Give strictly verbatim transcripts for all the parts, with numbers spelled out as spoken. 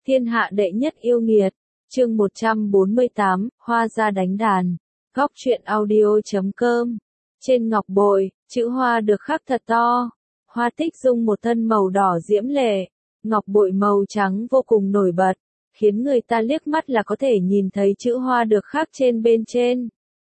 Thiên hạ đệ nhất yêu nghiệt. Chương một trăm bốn mươi tám, Hoa gia đánh đàn. Góc truyện audio chấm com. Trên ngọc bội, chữ hoa được khắc thật to. Hoa Tích Dung một thân màu đỏ diễm lệ, ngọc bội màu trắng vô cùng nổi bật, khiến người ta liếc mắt là có thể nhìn thấy chữ hoa được khắc trên bên trên.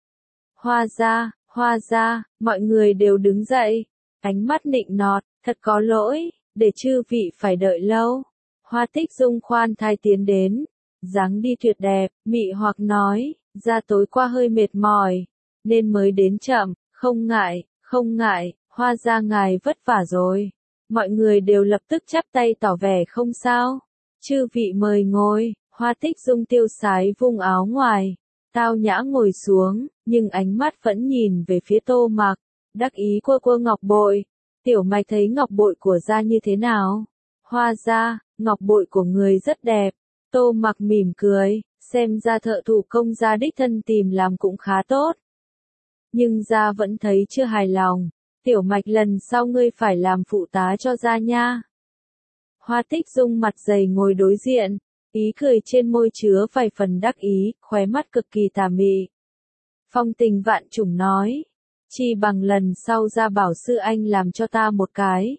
Hoa gia, Hoa gia, mọi người đều đứng dậy, ánh mắt nịnh nọt, thật có lỗi, để chư vị phải đợi lâu. Hoa Tích Dung khoan thai tiến đến, dáng đi tuyệt đẹp, mị hoặc nói, ra tối qua hơi mệt mỏi, nên mới đến chậm, không ngại, không ngại, Hoa gia ngài vất vả rồi. Mọi người đều lập tức chắp tay tỏ vẻ không sao. Chư vị mời ngồi. Hoa Tích Dung tiêu sái vung áo ngoài, tao nhã ngồi xuống, nhưng ánh mắt vẫn nhìn về phía Tô Mặc, đắc ý quơ quơ ngọc bội. Tiểu Mạch thấy ngọc bội của gia như thế nào? Hoa gia, ngọc bội của người rất đẹp. Tô Mặc mỉm cười, xem ra thợ thủ công gia đích thân tìm làm cũng khá tốt. Nhưng gia vẫn thấy chưa hài lòng. Tiểu Mạch lần sau ngươi phải làm phụ tá cho gia nha. Hoa Tích Dung mặt dày ngồi đối diện, ý cười trên môi chứa vài phần đắc ý, khóe mắt cực kỳ tà mị. Phong Tình Vạn Trùng nói, chi bằng lần sau gia bảo sư anh làm cho ta một cái.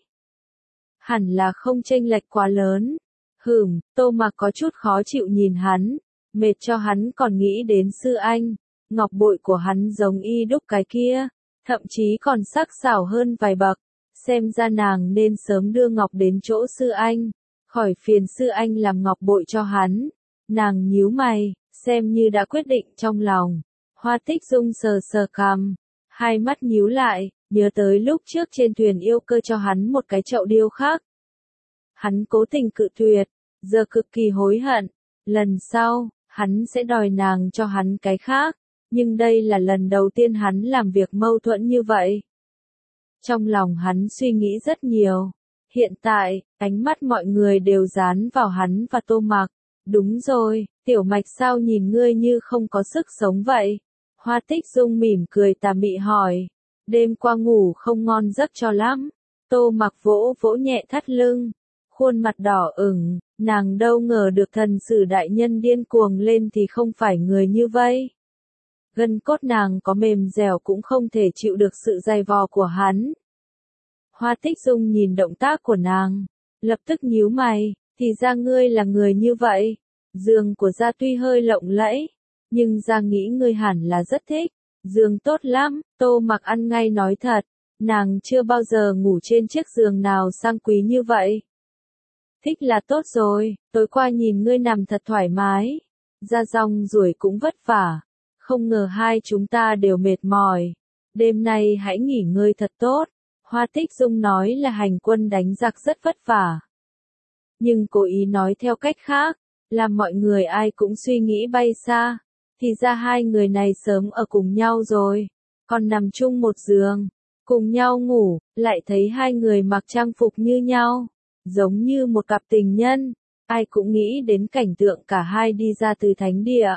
Hẳn là không chênh lệch quá lớn. Hửm, Tô Mặc có chút khó chịu nhìn hắn, mệt cho hắn còn nghĩ đến sư anh. Ngọc bội của hắn giống y đúc cái kia, thậm chí còn sắc sảo hơn vài bậc. Xem ra nàng nên sớm đưa ngọc đến chỗ sư anh, khỏi phiền sư anh làm ngọc bội cho hắn. Nàng nhíu mày, xem như đã quyết định trong lòng. Hoa Tích Dung sờ sờ cằm, hai mắt nhíu lại, nhớ tới lúc trước trên thuyền yêu cơ cho hắn một cái chậu điêu khắc. Hắn cố tình cự tuyệt, giờ cực kỳ hối hận. Lần sau, hắn sẽ đòi nàng cho hắn cái khác. Nhưng đây là lần đầu tiên hắn làm việc mâu thuẫn như vậy. Trong lòng hắn suy nghĩ rất nhiều. Hiện tại, ánh mắt mọi người đều dán vào hắn và Tô Mặc. Đúng rồi, Tiểu Mạch sao nhìn ngươi như không có sức sống vậy? Hoa Tích Dung mỉm cười tà mị hỏi. Đêm qua ngủ không ngon giấc cho lắm. Tô Mặc vỗ vỗ nhẹ thắt lưng. Khuôn mặt đỏ ửng, nàng đâu ngờ được thần sử đại nhân điên cuồng lên thì không phải người như vậy. Gân cốt nàng có mềm dẻo cũng không thể chịu được sự dày vò của hắn. Hoa Tích Dung nhìn động tác của nàng, lập tức nhíu mày, thì ra ngươi là người như vậy. Giường của gia tuy hơi lộng lẫy, nhưng gia nghĩ ngươi hẳn là rất thích. Giường tốt lắm, Tô Mặc ăn ngay nói thật, nàng chưa bao giờ ngủ trên chiếc giường nào sang quý như vậy. Thích là tốt rồi, tối qua nhìn ngươi nằm thật thoải mái, gia rong ruổi cũng vất vả. Không ngờ hai chúng ta đều mệt mỏi. Đêm nay hãy nghỉ ngơi thật tốt. Hoa Tích Dung nói là hành quân đánh giặc rất vất vả. Nhưng cố ý nói theo cách khác, làm mọi người ai cũng suy nghĩ bay xa. Thì ra hai người này sớm ở cùng nhau rồi, còn nằm chung một giường, cùng nhau ngủ, lại thấy hai người mặc trang phục như nhau, giống như một cặp tình nhân. Ai cũng nghĩ đến cảnh tượng cả hai đi ra từ thánh địa.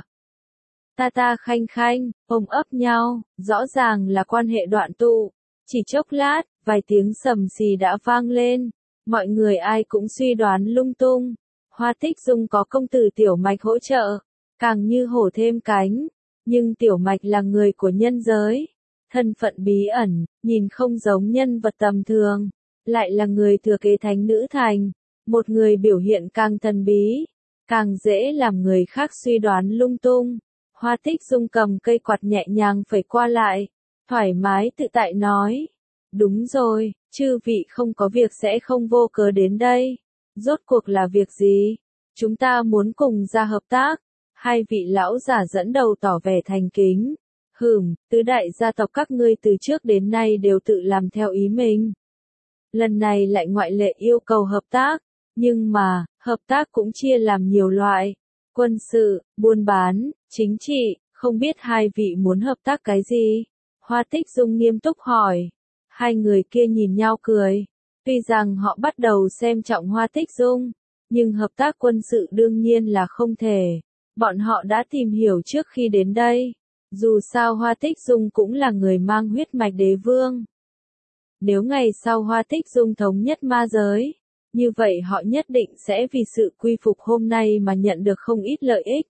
Ta ta khanh khanh, ôm ấp nhau, rõ ràng là quan hệ đoạn tụ. Chỉ chốc lát, vài tiếng sầm xì đã vang lên. Mọi người ai cũng suy đoán lung tung. Hoa Tích Dung có công tử Tiểu Mạch hỗ trợ, càng như hổ thêm cánh. Nhưng Tiểu Mạch là người của nhân giới. Thân phận bí ẩn, nhìn không giống nhân vật tầm thường. Lại là người thừa kế thánh nữ thành. Một người biểu hiện càng thần bí, càng dễ làm người khác suy đoán lung tung. Hoa Tích Dung cầm cây quạt nhẹ nhàng phẩy qua lại, thoải mái tự tại nói. Đúng rồi, chư vị không có việc sẽ không vô cớ đến đây. Rốt cuộc là việc gì? Chúng ta muốn cùng ra hợp tác. Hai vị lão giả dẫn đầu tỏ vẻ thành kính. Hửm, tứ đại gia tộc các ngươi từ trước đến nay đều tự làm theo ý mình. Lần này lại ngoại lệ yêu cầu hợp tác. Nhưng mà, hợp tác cũng chia làm nhiều loại. Quân sự, buôn bán, chính trị, không biết hai vị muốn hợp tác cái gì? Hoa Tích Dung nghiêm túc hỏi. Hai người kia nhìn nhau cười. Tuy rằng họ bắt đầu xem trọng Hoa Tích Dung, nhưng hợp tác quân sự đương nhiên là không thể. Bọn họ đã tìm hiểu trước khi đến đây. Dù sao Hoa Tích Dung cũng là người mang huyết mạch đế vương. Nếu ngày sau Hoa Tích Dung thống nhất ma giới, như vậy họ nhất định sẽ vì sự quy phục hôm nay mà nhận được không ít lợi ích.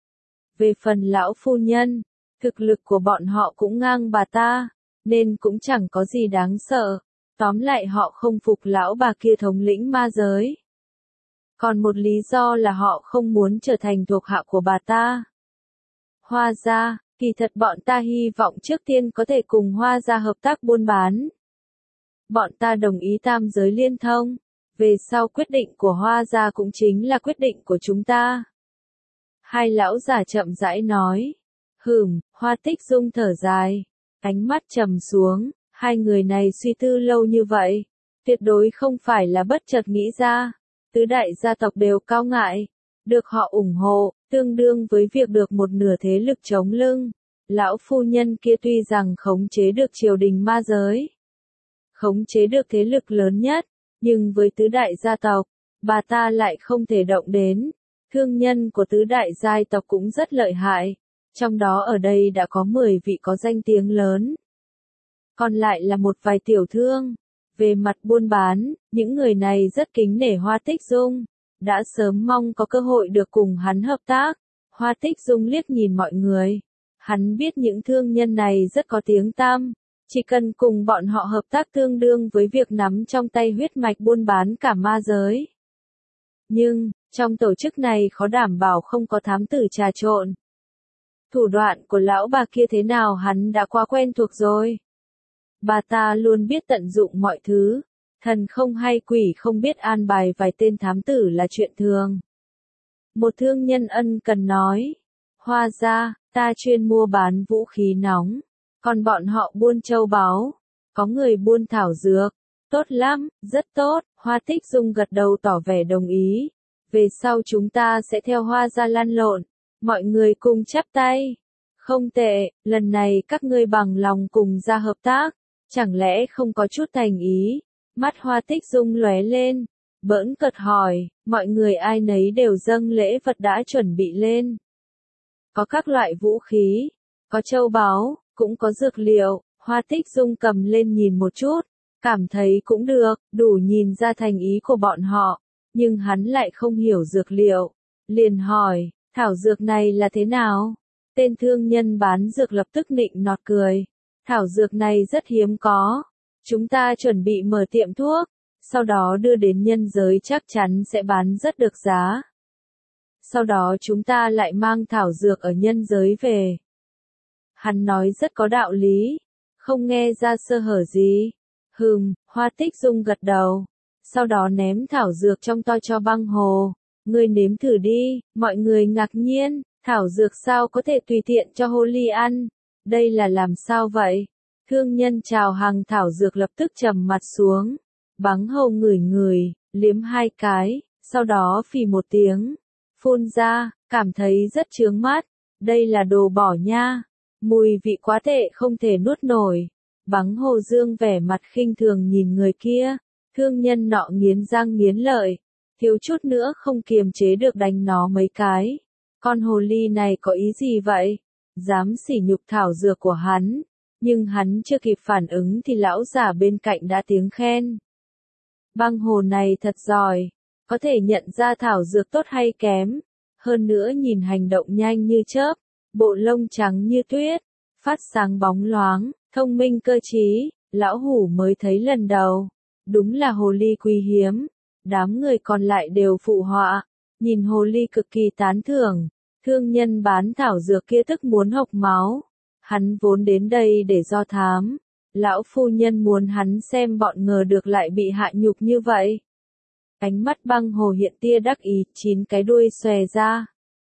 Về phần lão phu nhân, thực lực của bọn họ cũng ngang bà ta, nên cũng chẳng có gì đáng sợ. Tóm lại họ không phục lão bà kia thống lĩnh ma giới. Còn một lý do là họ không muốn trở thành thuộc hạ của bà ta. Hoa gia, kỳ thật bọn ta hy vọng trước tiên có thể cùng Hoa gia hợp tác buôn bán. Bọn ta đồng ý tam giới liên thông, về sau quyết định của Hoa gia cũng chính là quyết định của chúng ta. Hai lão già chậm rãi nói. Hừm, Hoa Tích Dung thở dài, ánh mắt trầm xuống, hai người này suy tư lâu như vậy, tuyệt đối không phải là bất chợt nghĩ ra. Tứ đại gia tộc đều cao ngại, được họ ủng hộ, tương đương với việc được một nửa thế lực chống lưng. Lão phu nhân kia tuy rằng khống chế được triều đình ma giới, khống chế được thế lực lớn nhất, nhưng với tứ đại gia tộc, bà ta lại không thể động đến. Thương nhân của tứ đại gia tộc cũng rất lợi hại, trong đó ở đây đã có mười vị có danh tiếng lớn. Còn lại là một vài tiểu thương. Về mặt buôn bán, những người này rất kính nể Hoa Tích Dung, đã sớm mong có cơ hội được cùng hắn hợp tác. Hoa Tích Dung liếc nhìn mọi người, hắn biết những thương nhân này rất có tiếng tăm, chỉ cần cùng bọn họ hợp tác tương đương với việc nắm trong tay huyết mạch buôn bán cả ma giới. Nhưng, trong tổ chức này khó đảm bảo không có thám tử trà trộn. Thủ đoạn của lão bà kia thế nào hắn đã quá quen thuộc rồi. Bà ta luôn biết tận dụng mọi thứ, thần không hay quỷ không biết an bài vài tên thám tử là chuyện thường. Một thương nhân ân cần nói, Hoa gia, ta chuyên mua bán vũ khí nóng, còn bọn họ buôn châu báu, có người buôn thảo dược, tốt lắm, rất tốt. Hoa Tích Dung gật đầu tỏ vẻ đồng ý, về sau chúng ta sẽ theo Hoa gia lăn lộn, mọi người cùng chắp tay. Không tệ, lần này các ngươi bằng lòng cùng ra hợp tác. Chẳng lẽ không có chút thành ý? Mắt Hoa Tích Dung lóe lên, bỡn cợt hỏi, mọi người ai nấy đều dâng lễ vật đã chuẩn bị lên. Có các loại vũ khí, có châu báu, cũng có dược liệu. Hoa Tích Dung cầm lên nhìn một chút, cảm thấy cũng được, đủ nhìn ra thành ý của bọn họ, nhưng hắn lại không hiểu dược liệu. Liền hỏi, thảo dược này là thế nào? Tên thương nhân bán dược lập tức nịnh nọt cười. Thảo dược này rất hiếm có. Chúng ta chuẩn bị mở tiệm thuốc, sau đó đưa đến nhân giới chắc chắn sẽ bán rất được giá. Sau đó chúng ta lại mang thảo dược ở nhân giới về. Hắn nói rất có đạo lý, không nghe ra sơ hở gì. Hừm, Hoa Tích Dung gật đầu, sau đó ném thảo dược trong to cho Băng Hồ. Ngươi nếm thử đi. Mọi người ngạc nhiên, thảo dược sao có thể tùy tiện cho hồ ly ăn? Đây là làm sao vậy? Thương nhân chào hàng thảo dược lập tức trầm mặt xuống. Bắn Hầu ngửi ngửi, liếm hai cái, sau đó phì một tiếng, phun ra, cảm thấy rất chướng mắt. Đây là đồ bỏ nha. Mùi vị quá tệ không thể nuốt nổi. Bắn Hầu dương vẻ mặt khinh thường nhìn người kia. Thương nhân nọ nghiến răng nghiến lợi, thiếu chút nữa không kiềm chế được đánh nó mấy cái. Con hồ ly này có ý gì vậy? Dám sỉ nhục thảo dược của hắn, nhưng hắn chưa kịp phản ứng thì lão giả bên cạnh đã tiếng khen. Băng Hồ này thật giỏi, có thể nhận ra thảo dược tốt hay kém, hơn nữa nhìn hành động nhanh như chớp, bộ lông trắng như tuyết, phát sáng bóng loáng, thông minh cơ trí, lão hủ mới thấy lần đầu, đúng là hồ ly quý hiếm. Đám người còn lại đều phụ họa, nhìn hồ ly cực kỳ tán thưởng. Thương nhân bán thảo dược kia tức muốn hộc máu. Hắn vốn đến đây để do thám. Lão phu nhân muốn hắn xem bọn ngờ được lại bị hạ nhục như vậy. Ánh mắt Băng Hồ hiện tia đắc ý, chín cái đuôi xòe ra.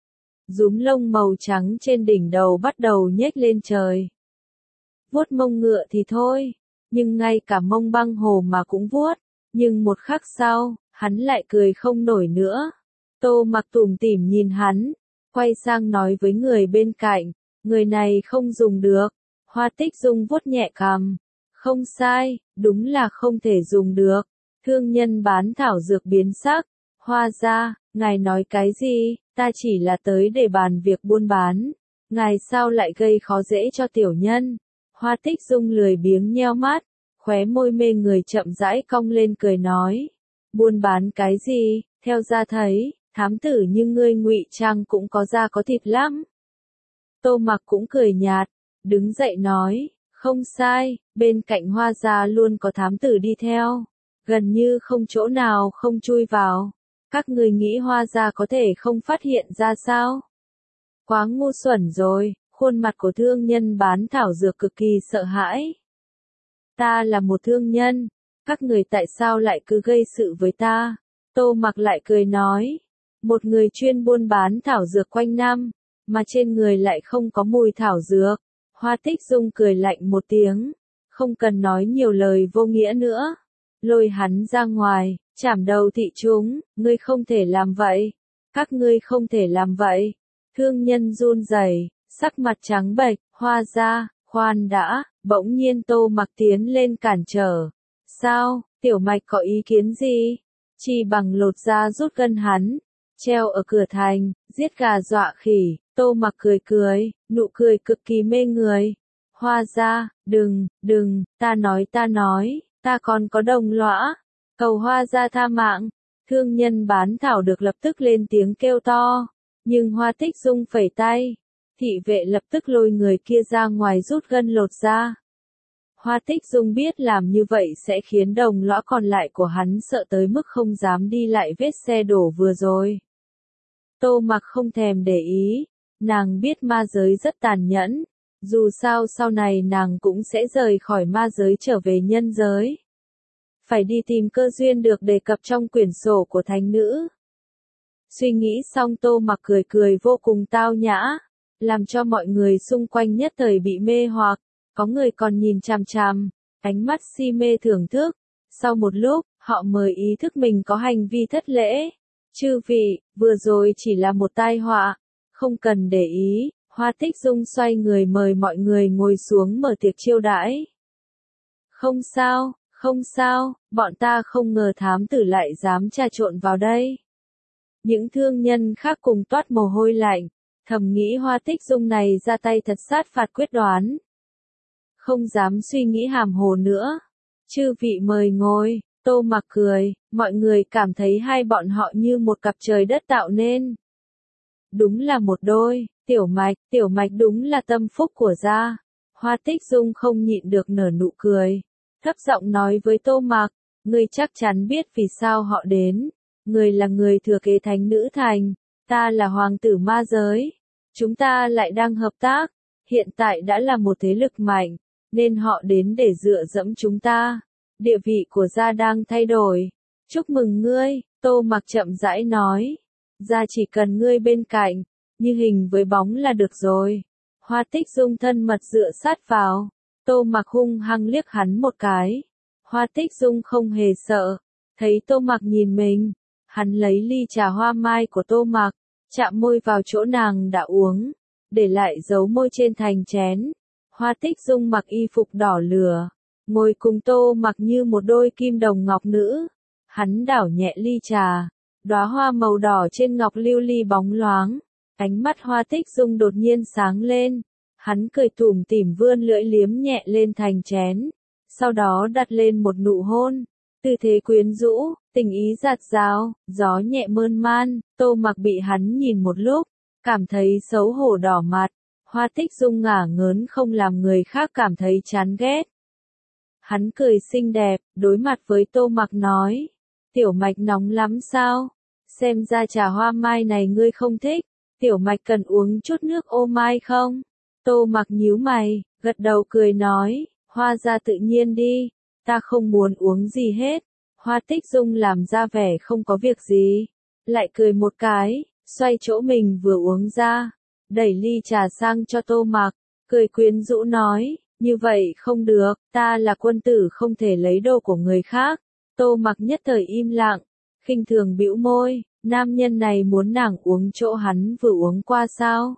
Rúm lông màu trắng trên đỉnh đầu bắt đầu nhếch lên trời. Vuốt mông ngựa thì thôi, nhưng ngay cả mông Băng Hồ mà cũng vuốt. Nhưng một khắc sau, hắn lại cười không nổi nữa. Tô Mặc tủm tỉm nhìn hắn, quay sang nói với người bên cạnh, người này không dùng được. Hoa Tích Dung vuốt nhẹ cằm, không sai, đúng là không thể dùng được. Thương nhân bán thảo dược biến sắc, Hoa gia, ngài nói cái gì? Ta chỉ là tới để bàn việc buôn bán, ngài sao lại gây khó dễ cho tiểu nhân? Hoa Tích Dung lười biếng nheo mắt, khóe môi mê người chậm rãi cong lên cười nói, Buôn bán cái gì, theo gia thấy, thám tử như ngươi ngụy trang cũng có da có thịt lắm. Tô Mặc cũng cười nhạt, đứng dậy nói, không sai, bên cạnh Hoa gia luôn có thám tử đi theo, gần như không chỗ nào không chui vào. Các người nghĩ Hoa gia có thể không phát hiện ra sao? Quá ngu xuẩn rồi, khuôn mặt của thương nhân bán thảo dược cực kỳ sợ hãi. Ta là một thương nhân, các người tại sao lại cứ gây sự với ta? Tô Mặc lại cười nói, một người chuyên buôn bán thảo dược quanh năm, mà trên người lại không có mùi thảo dược. Hoa Tích Dung cười lạnh một tiếng, không cần nói nhiều lời vô nghĩa nữa. Lôi hắn ra ngoài, chảm đầu thị chúng, ngươi không thể làm vậy. Các ngươi không thể làm vậy. Thương nhân run rẩy, sắc mặt trắng bệch, Hoa gia, khoan đã, bỗng nhiên Tô Mặc tiến lên cản trở. Sao, Tiểu Mạch có ý kiến gì? Chỉ bằng lột ra rút gân hắn, treo ở cửa thành, giết gà dọa khỉ. Tô Mặc cười cười, nụ cười cực kỳ mê người. Hoa gia, đừng, đừng, ta nói ta nói, ta còn có đồng lõa. Cầu Hoa gia tha mạng. Thương nhân bán thảo được lập tức lên tiếng kêu to. Nhưng Hoa Tích Dung phẩy tay. Thị vệ lập tức lôi người kia ra ngoài rút gân lột ra. Hoa Tích Dung biết làm như vậy sẽ khiến đồng lõa còn lại của hắn sợ tới mức không dám đi lại vết xe đổ vừa rồi. Tô Mặc không thèm để ý. Nàng biết ma giới rất tàn nhẫn, dù sao sau này nàng cũng sẽ rời khỏi ma giới trở về nhân giới. Phải đi tìm cơ duyên được đề cập trong quyển sổ của thánh nữ. Suy nghĩ xong Tô Mặc cười cười vô cùng tao nhã, làm cho mọi người xung quanh nhất thời bị mê hoặc, có người còn nhìn chằm chằm, ánh mắt si mê thưởng thức. Sau một lúc, họ mới ý thức mình có hành vi thất lễ. Chư vị, vừa rồi chỉ là một tai họa. Không cần để ý, Hoa Tích Dung xoay người mời mọi người ngồi xuống mở tiệc chiêu đãi. Không sao, không sao, bọn ta không ngờ thám tử lại dám trà trộn vào đây. Những thương nhân khác cùng toát mồ hôi lạnh, thầm nghĩ Hoa Tích Dung này ra tay thật sát phạt quyết đoán. Không dám suy nghĩ hàm hồ nữa. Chư vị mời ngồi. Tô Mặc cười, mọi người cảm thấy hai bọn họ như một cặp trời đất tạo nên. Đúng là một đôi, Tiểu Mạch, Tiểu Mạch đúng là tâm phúc của gia. Hoa Tích Dung không nhịn được nở nụ cười, thấp giọng nói với Tô Mặc, ngươi chắc chắn biết vì sao họ đến. Ngươi là người thừa kế thánh nữ thành, ta là hoàng tử ma giới. Chúng ta lại đang hợp tác, hiện tại đã là một thế lực mạnh, nên họ đến để dựa dẫm chúng ta. Địa vị của gia đang thay đổi. Chúc mừng ngươi, Tô Mặc chậm rãi nói. Gia chỉ cần ngươi bên cạnh, như hình với bóng là được rồi. Hoa Tích Dung thân mật dựa sát vào. Tô Mặc hung hăng liếc hắn một cái. Hoa Tích Dung không hề sợ. Thấy Tô Mặc nhìn mình, hắn lấy ly trà hoa mai của Tô Mặc, chạm môi vào chỗ nàng đã uống, để lại dấu môi trên thành chén. Hoa Tích Dung mặc y phục đỏ lửa, ngồi cùng Tô Mặc như một đôi kim đồng ngọc nữ. Hắn đảo nhẹ ly trà, đóa hoa màu đỏ trên ngọc lưu ly bóng loáng. Ánh mắt Hoa Tích Dung đột nhiên sáng lên. Hắn cười tủm tỉm vươn lưỡi liếm nhẹ lên thành chén, sau đó đặt lên một nụ hôn. Tư thế quyến rũ, tình ý dạt dào, gió nhẹ mơn man. Tô Mặc bị hắn nhìn một lúc, cảm thấy xấu hổ đỏ mặt. Hoa Tích Dung ngả ngớn không làm người khác cảm thấy chán ghét. Hắn cười xinh đẹp, đối mặt với Tô Mặc nói, Tiểu Mạch nóng lắm sao? Xem ra trà hoa mai này ngươi không thích, Tiểu Mạch cần uống chút nước ô mai không? Tô Mặc nhíu mày, gật đầu cười nói, Hoa gia tự nhiên đi, ta không muốn uống gì hết. Hoa Tích Dung làm ra vẻ không có việc gì, lại cười một cái, xoay chỗ mình vừa uống ra, đẩy ly trà sang cho Tô Mặc, cười quyến rũ nói, như vậy không được, ta là quân tử không thể lấy đồ của người khác. Tô Mặc nhất thời im lặng, khinh thường bĩu môi, nam nhân này muốn nàng uống chỗ hắn vừa uống qua sao?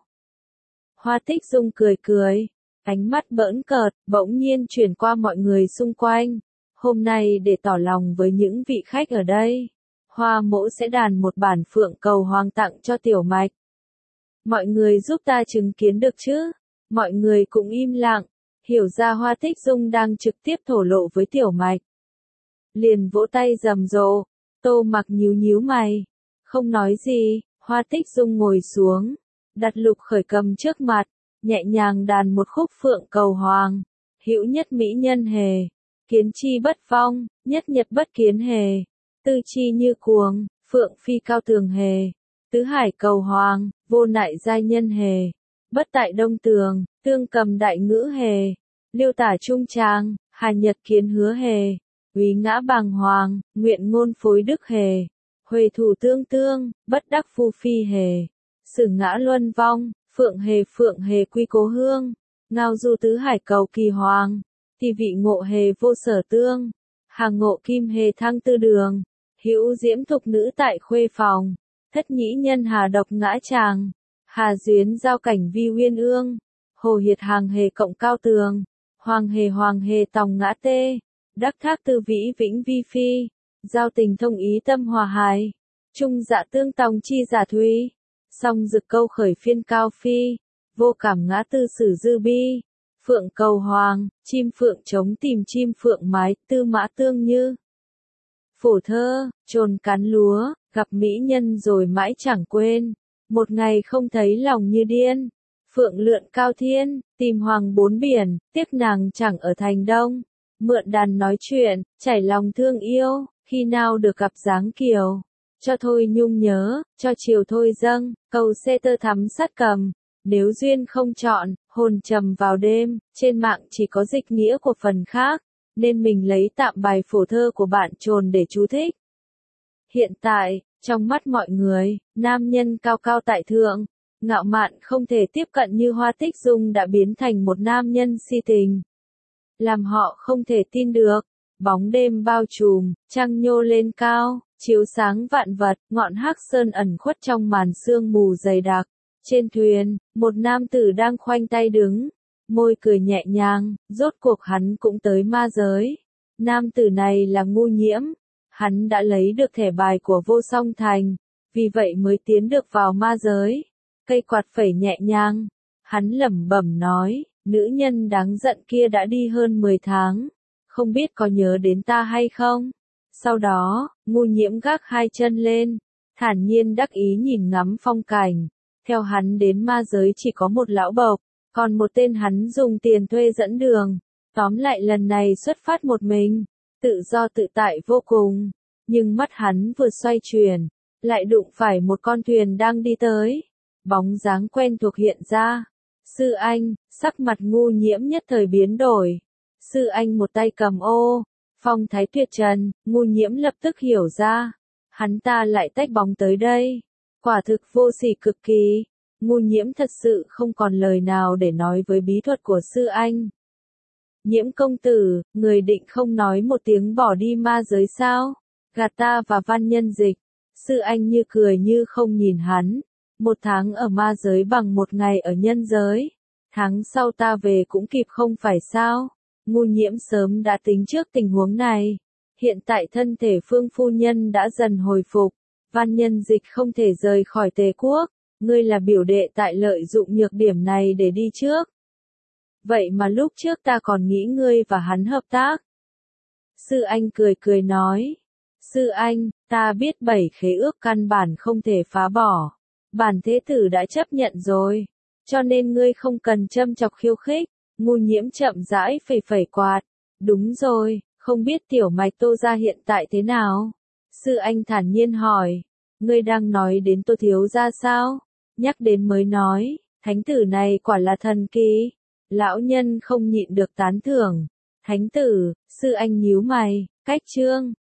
Hoa Tích Dung cười cười, ánh mắt bỡn cợt, bỗng nhiên chuyển qua mọi người xung quanh. Hôm nay để tỏ lòng với những vị khách ở đây, Hoa mỗ sẽ đàn một bản phượng cầu hoàng tặng cho Tiểu Mạch. Mọi người giúp ta chứng kiến được chứ? Mọi người cũng im lặng, hiểu ra Hoa Tích Dung đang trực tiếp thổ lộ với Tiểu Mạch. Liền vỗ tay rầm rộ, Tô Mặc nhíu nhíu mày, không nói gì. Hoa Tích Dung ngồi xuống, đặt Lục Khởi cầm trước mặt, nhẹ nhàng đàn một khúc Phượng Cầu Hoàng. Hữu nhất mỹ nhân hề, kiến chi bất vong, nhất nhật bất kiến hề. Tư chi như cuồng, phượng phi cao tường hề. Tứ hải cầu hoàng, vô nại giai nhân hề. Bất tại đông tường, tương cầm đại ngữ hề. Liêu tả trung trang, hà nhật kiến hứa hề. Úy ngã bàng hoàng, nguyện ngôn phối đức hề. Huệ thủ tương tương, bất đắc phu phi hề. Sử ngã luân vong, phượng hề phượng hề quy cố hương. Ngao du tứ hải cầu kỳ hoàng. Thì vị ngộ hề vô sở tương. Hàng ngộ kim hề thăng tư đường. Hữu diễm thục nữ tại khuê phòng. Thất nhĩ nhân hà độc ngã tràng. Hà duyến giao cảnh vi uyên ương. Hồ hiệt hàng hề cộng cao tường. Hoàng hề hoàng hề tòng ngã tê. Đắc thác tư vĩ vĩnh vi phi. Giao tình thông ý tâm hòa hài. Trung dạ tương tòng chi giả thúy. Song dực câu khởi phiên cao phi. Vô cảm ngã tư sử dư bi. Phượng cầu hoàng, chim phượng trống tìm chim phượng mái, tư mã tương như. Phổ thơ, trồn cắn lúa, gặp mỹ nhân rồi mãi chẳng quên. Một ngày không thấy lòng như điên. Phượng lượn cao thiên, tìm hoàng bốn biển, tiếc nàng chẳng ở thành đông. Mượn đàn nói chuyện, chảy lòng thương yêu, khi nào được gặp dáng kiều. Cho thôi nhung nhớ, cho chiều thôi dâng, cầu xe tơ thắm sát cầm. Nếu duyên không chọn, hồn trầm vào đêm, trên mạng chỉ có dịch nghĩa của phần khác, nên mình lấy tạm bài phổ thơ của bạn trồn để chú thích. Hiện tại, trong mắt mọi người, nam nhân cao cao tại thượng, ngạo mạn không thể tiếp cận như Hoa Tích Dung đã biến thành một nam nhân si tình. Làm họ không thể tin được, bóng đêm bao trùm, trăng nhô lên cao, chiếu sáng vạn vật, ngọn hắc sơn ẩn khuất trong màn sương mù dày đặc. Trên thuyền, một nam tử đang khoanh tay đứng, môi cười nhẹ nhàng, rốt cuộc hắn cũng tới ma giới. Nam tử này là Ngu Nhiễm, hắn đã lấy được thẻ bài của Vô Song Thành, vì vậy mới tiến được vào ma giới. Cây quạt phẩy nhẹ nhàng, hắn lẩm bẩm nói, nữ nhân đáng giận kia đã đi hơn mười tháng, không biết có nhớ đến ta hay không? Sau đó, Ngu Nhiễm gác hai chân lên, thản nhiên đắc ý nhìn ngắm phong cảnh. Theo hắn đến ma giới chỉ có một lão bộc, còn một tên hắn dùng tiền thuê dẫn đường. Tóm lại lần này xuất phát một mình, tự do tự tại vô cùng. Nhưng mắt hắn vừa xoay chuyển, lại đụng phải một con thuyền đang đi tới. Bóng dáng quen thuộc hiện ra. Sư Anh, sắc mặt Ngu Nhiễm nhất thời biến đổi. Sư Anh một tay cầm ô, phong thái tuyệt trần, Ngu Nhiễm lập tức hiểu ra. Hắn ta lại tách bóng tới đây. Quả thực vô sỉ cực kỳ. Ngu Nhiễm thật sự không còn lời nào để nói với bí thuật của sư anh. Nhiễm công tử, người định không nói một tiếng bỏ đi ma giới sao? Gạt ta và Văn Nhân Dịch. Sư anh như cười như không nhìn hắn. Một tháng ở ma giới bằng một ngày ở nhân giới. Tháng sau ta về cũng kịp không phải sao? Ngu Nhiễm sớm đã tính trước tình huống này. Hiện tại thân thể Phương phu nhân đã dần hồi phục. Văn Nhân Dịch không thể rời khỏi Tề quốc, ngươi là biểu đệ tại lợi dụng nhược điểm này để đi trước. Vậy mà lúc trước ta còn nghĩ ngươi và hắn hợp tác. Sư Anh cười cười nói, sư anh, ta biết bảy khế ước căn bản không thể phá bỏ. Bản thế tử đã chấp nhận rồi, cho nên ngươi không cần châm chọc khiêu khích. Ngu Nhiễm chậm rãi phẩy phẩy quạt, đúng rồi, không biết tiểu mạch Tô gia hiện tại thế nào? Sư Anh thản nhiên hỏi, ngươi đang nói đến Tô thiếu gia sao? Nhắc đến mới nói, thánh tử này quả là thần kỳ. Lão nhân không nhịn được tán thưởng. Thánh tử, sư anh nhíu mày, cách chương,